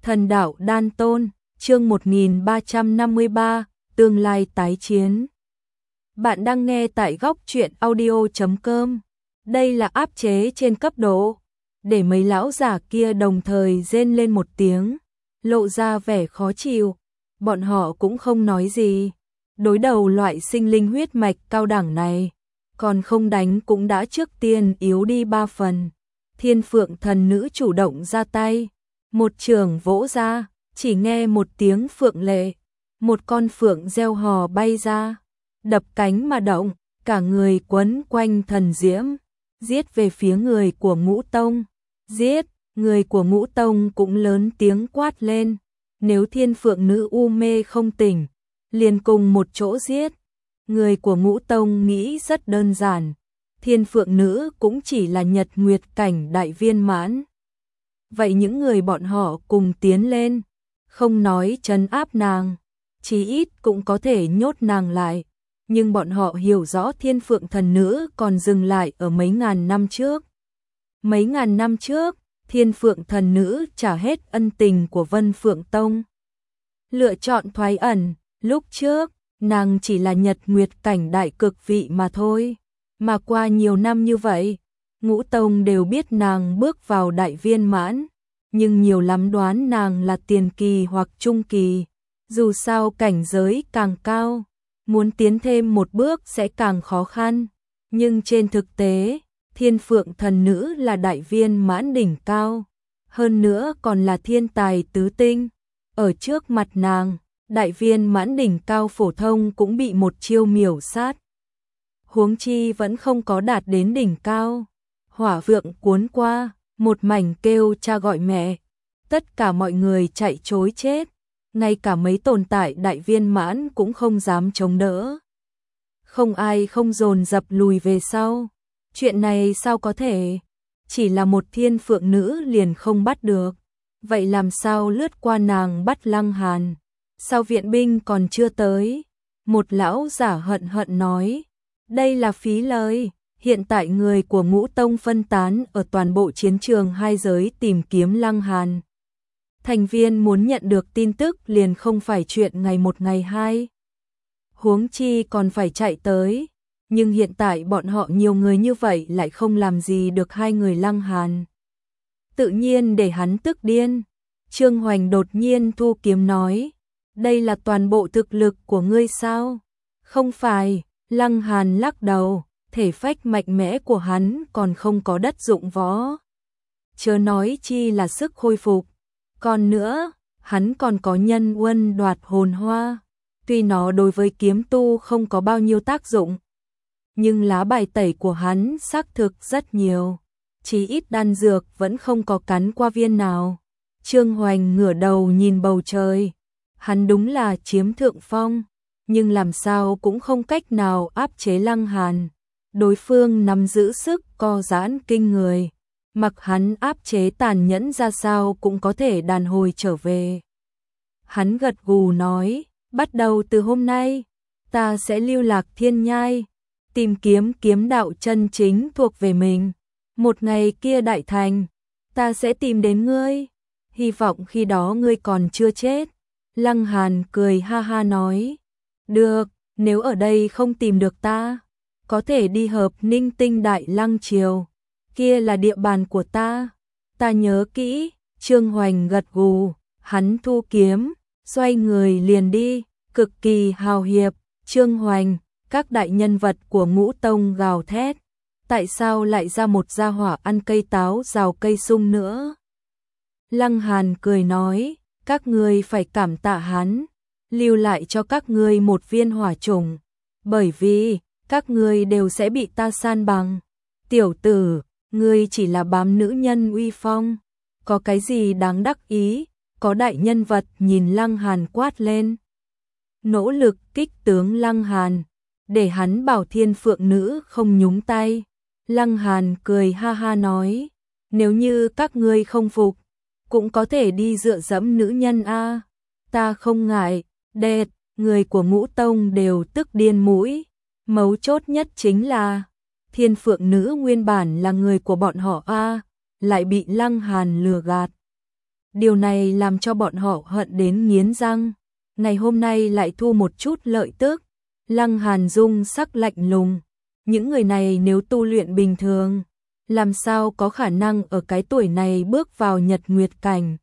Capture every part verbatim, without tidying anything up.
Thần đạo đan tôn, chương một nghìn ba trăm năm mươi ba, tương lai tái chiến. Bạn đang nghe tại góc truyện audio chấm com. Đây là áp chế trên cấp độ. Để mấy lão giả kia đồng thời rên lên một tiếng, lộ ra vẻ khó chịu. Bọn họ cũng không nói gì. Đối đầu loại sinh linh huyết mạch cao đẳng này, còn không đánh cũng đã trước tiên yếu đi ba phần. Thiên Phượng thần nữ chủ động ra tay, một trường vỗ ra, chỉ nghe một tiếng phượng lệ, một con phượng reo hò bay ra, đập cánh mà động, cả người quấn quanh thần diễm, giết về phía người của Ngũ Tông. Giết, người của Ngũ Tông cũng lớn tiếng quát lên, nếu Thiên Phượng nữ u mê không tỉnh, liền cùng một chỗ giết. Người của Ngũ Tông nghĩ rất đơn giản, Thiên Phượng nữ cũng chỉ là nhật nguyệt cảnh đại viên mãn. Vậy những người bọn họ cùng tiến lên, không nói trấn áp nàng, chí ít cũng có thể nhốt nàng lại. Nhưng bọn họ hiểu rõ Thiên Phượng thần nữ còn dừng lại ở mấy ngàn năm trước. Mấy ngàn năm trước, Thiên Phượng thần nữ trả hết ân tình của Vân Phượng Tông. Lựa chọn thoái ẩn, lúc trước, nàng chỉ là nhật nguyệt cảnh đại cực vị mà thôi. Mà qua nhiều năm như vậy, Ngũ Tông đều biết nàng bước vào đại viên mãn, nhưng nhiều lắm đoán nàng là tiền kỳ hoặc trung kỳ. Dù sao cảnh giới càng cao, muốn tiến thêm một bước sẽ càng khó khăn. Nhưng trên thực tế, Thiên Phượng thần nữ là đại viên mãn đỉnh cao, hơn nữa còn là thiên tài tứ tinh. Ở trước mặt nàng, đại viên mãn đỉnh cao phổ thông cũng bị một chiêu miểu sát. Huống chi vẫn không có đạt đến đỉnh cao. Hỏa vượng cuốn qua, một mảnh kêu cha gọi mẹ. Tất cả mọi người chạy trối chết, ngay cả mấy tồn tại đại viên mãn cũng không dám chống đỡ. Không ai không dồn dập lùi về sau. Chuyện này sao có thể? Chỉ là một Thiên Phượng nữ liền không bắt được. Vậy làm sao lướt qua nàng bắt Lăng Hàn? Sao viện binh còn chưa tới? Một lão giả hận hận nói. Đây là phí lời. Hiện tại người của Ngũ Tông phân tán ở toàn bộ chiến trường hai giới tìm kiếm Lăng Hàn. Thành viên muốn nhận được tin tức liền không phải chuyện ngày một ngày hai. Huống chi còn phải chạy tới. Nhưng hiện tại bọn họ nhiều người như vậy lại không làm gì được hai người Lăng Hàn. Tự nhiên để hắn tức điên. Trương Hoành đột nhiên thu kiếm nói. Đây là toàn bộ thực lực của ngươi sao? Không phải, Lăng Hàn lắc đầu. Thể phách mạnh mẽ của hắn còn không có đất dụng võ. Chớ nói chi là sức khôi phục. Còn nữa, hắn còn có nhân huân đoạt hồn hoa. Tuy nó đối với kiếm tu không có bao nhiêu tác dụng, nhưng lá bài tẩy của hắn xác thực rất nhiều. Chỉ ít đan dược vẫn không có cắn qua viên nào. Trương Hoành ngửa đầu nhìn bầu trời. Hắn đúng là chiếm thượng phong, nhưng làm sao cũng không cách nào áp chế Lăng Hàn. Đối phương nắm giữ sức co giãn kinh người, mặc hắn áp chế tàn nhẫn ra sao cũng có thể đàn hồi trở về. Hắn gật gù nói, bắt đầu từ hôm nay, ta sẽ lưu lạc thiên nhai, tìm kiếm kiếm đạo chân chính thuộc về mình. Một ngày kia đại thành, ta sẽ tìm đến ngươi, hy vọng khi đó ngươi còn chưa chết. Lăng Hàn cười ha ha nói, được, nếu ở đây không tìm được ta, có thể đi hợp Ninh Tinh Đại Lăng Triều, kia là địa bàn của ta, ta nhớ kỹ. Trương Hoành gật gù, hắn thu kiếm, xoay người liền đi, cực kỳ hào hiệp. Trương Hoành, các đại nhân vật của Ngũ Tông gào thét, tại sao lại ra một gia hỏa ăn cây táo rào cây sung nữa? Lăng Hàn cười nói, các ngươi phải cảm tạ hắn, lưu lại cho các ngươi một viên hỏa trùng, bởi vì các ngươi đều sẽ bị ta san bằng. Tiểu tử, ngươi chỉ là bám nữ nhân uy phong, có cái gì đáng đắc ý? Có đại nhân vật nhìn Lăng Hàn quát lên. Nỗ lực kích tướng Lăng Hàn, để hắn bảo Thiên Phượng nữ không nhúng tay. Lăng Hàn cười ha ha nói, nếu như các ngươi không phục, cũng có thể đi dựa dẫm nữ nhân a, ta không ngại. Đệt, người của Ngũ Tông đều tức điên mũi. Mấu chốt nhất chính là Thiên Phượng nữ nguyên bản là người của bọn họ a, lại bị Lăng Hàn lừa gạt. Điều này làm cho bọn họ hận đến nghiến răng. Ngày hôm nay lại thu một chút lợi tức. Lăng Hàn dung sắc lạnh lùng. Những người này nếu tu luyện bình thường, làm sao có khả năng ở cái tuổi này bước vào nhật nguyệt cảnh.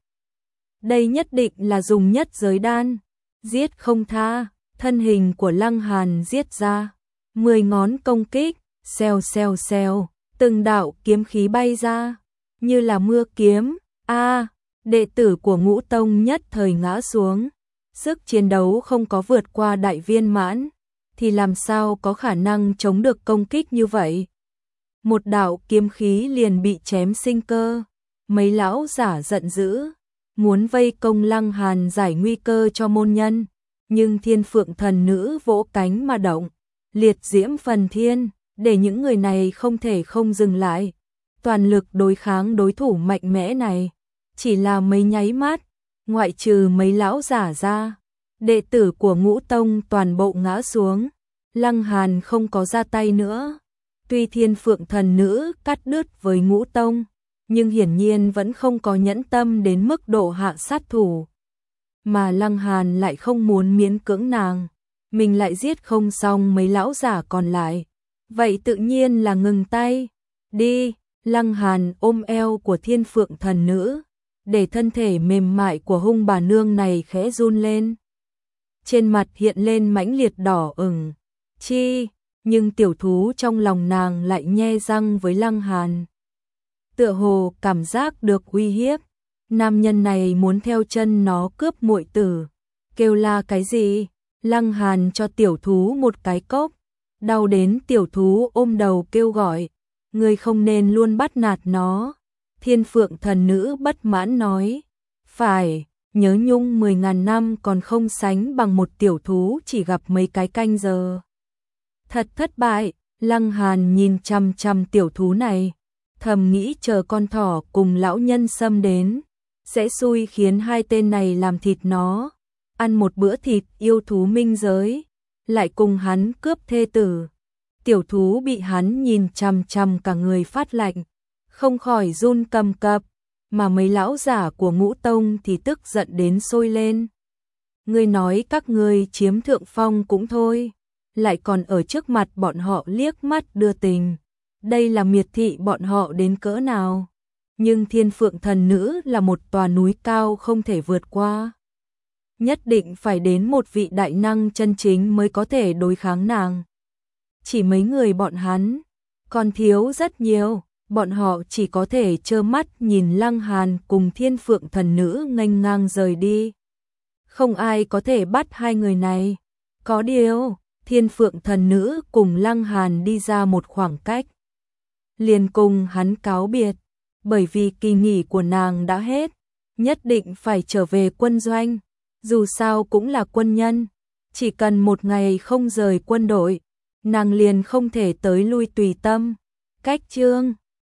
Đây nhất định là dùng nhất giới đan. Giết không tha, thân hình của Lăng Hàn giết ra. Mười ngón công kích, xèo xèo xèo, từng đạo kiếm khí bay ra, như là mưa kiếm. A, đệ tử của Ngũ Tông nhất thời ngã xuống. Sức chiến đấu không có vượt qua đại viên mãn, thì làm sao có khả năng chống được công kích như vậy. Một đạo kiếm khí liền bị chém sinh cơ. Mấy lão giả giận dữ, muốn vây công Lăng Hàn giải nguy cơ cho môn nhân. Nhưng Thiên Phượng thần nữ vỗ cánh mà động, liệt diễm phần thiên, để những người này không thể không dừng lại. Toàn lực đối kháng đối thủ mạnh mẽ này. Chỉ là mấy nháy mắt, ngoại trừ mấy lão giả ra, đệ tử của Ngũ Tông toàn bộ ngã xuống. Lăng Hàn không có ra tay nữa. Tuy Thiên Phượng thần nữ cắt đứt với Ngũ Tông, nhưng hiển nhiên vẫn không có nhẫn tâm đến mức độ hạ sát thủ. Mà Lăng Hàn lại không muốn miễn cưỡng nàng, mình lại giết không xong mấy lão giả còn lại, vậy tự nhiên là ngừng tay. Đi. Lăng Hàn ôm eo của Thiên Phượng thần nữ, để thân thể mềm mại của hung bà nương này khẽ run lên. Trên mặt hiện lên mãnh liệt đỏ ửng. Chi, nhưng tiểu thú trong lòng nàng lại nhe răng với Lăng Hàn. Tựa hồ cảm giác được uy hiếp, nam nhân này muốn theo chân nó cướp muội tử. Kêu la cái gì? Lăng Hàn cho tiểu thú một cái cốc, đau đến tiểu thú ôm đầu kêu gọi, ngươi không nên luôn bắt nạt nó. Thiên Phượng thần nữ bất mãn nói, phải, nhớ nhung mười ngàn năm còn không sánh bằng một tiểu thú chỉ gặp mấy cái canh giờ. Thật thất bại. Lăng Hàn nhìn chằm chằm tiểu thú này, thầm nghĩ chờ con thỏ cùng lão nhân xâm đến, sẽ xui khiến hai tên này làm thịt nó, ăn một bữa thịt yêu thú minh giới, lại cùng hắn cướp thê tử. Tiểu thú bị hắn nhìn chằm chằm cả người phát lạnh, không khỏi run cầm cập, mà mấy lão giả của Ngũ Tông thì tức giận đến sôi lên. Ngươi nói các ngươi chiếm thượng phong cũng thôi, lại còn ở trước mặt bọn họ liếc mắt đưa tình. Đây là miệt thị bọn họ đến cỡ nào. Nhưng Thiên Phượng thần nữ là một tòa núi cao không thể vượt qua. Nhất định phải đến một vị đại năng chân chính mới có thể đối kháng nàng. Chỉ mấy người bọn hắn, còn thiếu rất nhiều, bọn họ chỉ có thể trơ mắt nhìn Lăng Hàn cùng Thiên Phượng thần nữ nghênh ngang rời đi. Không ai có thể bắt hai người này. Có điều, Thiên Phượng thần nữ cùng Lăng Hàn đi ra một khoảng cách, liền cùng hắn cáo biệt, bởi vì kỳ nghỉ của nàng đã hết, nhất định phải trở về quân doanh, dù sao cũng là quân nhân, chỉ cần một ngày không rời quân đội, nàng liền không thể tới lui tùy tâm. Cách chương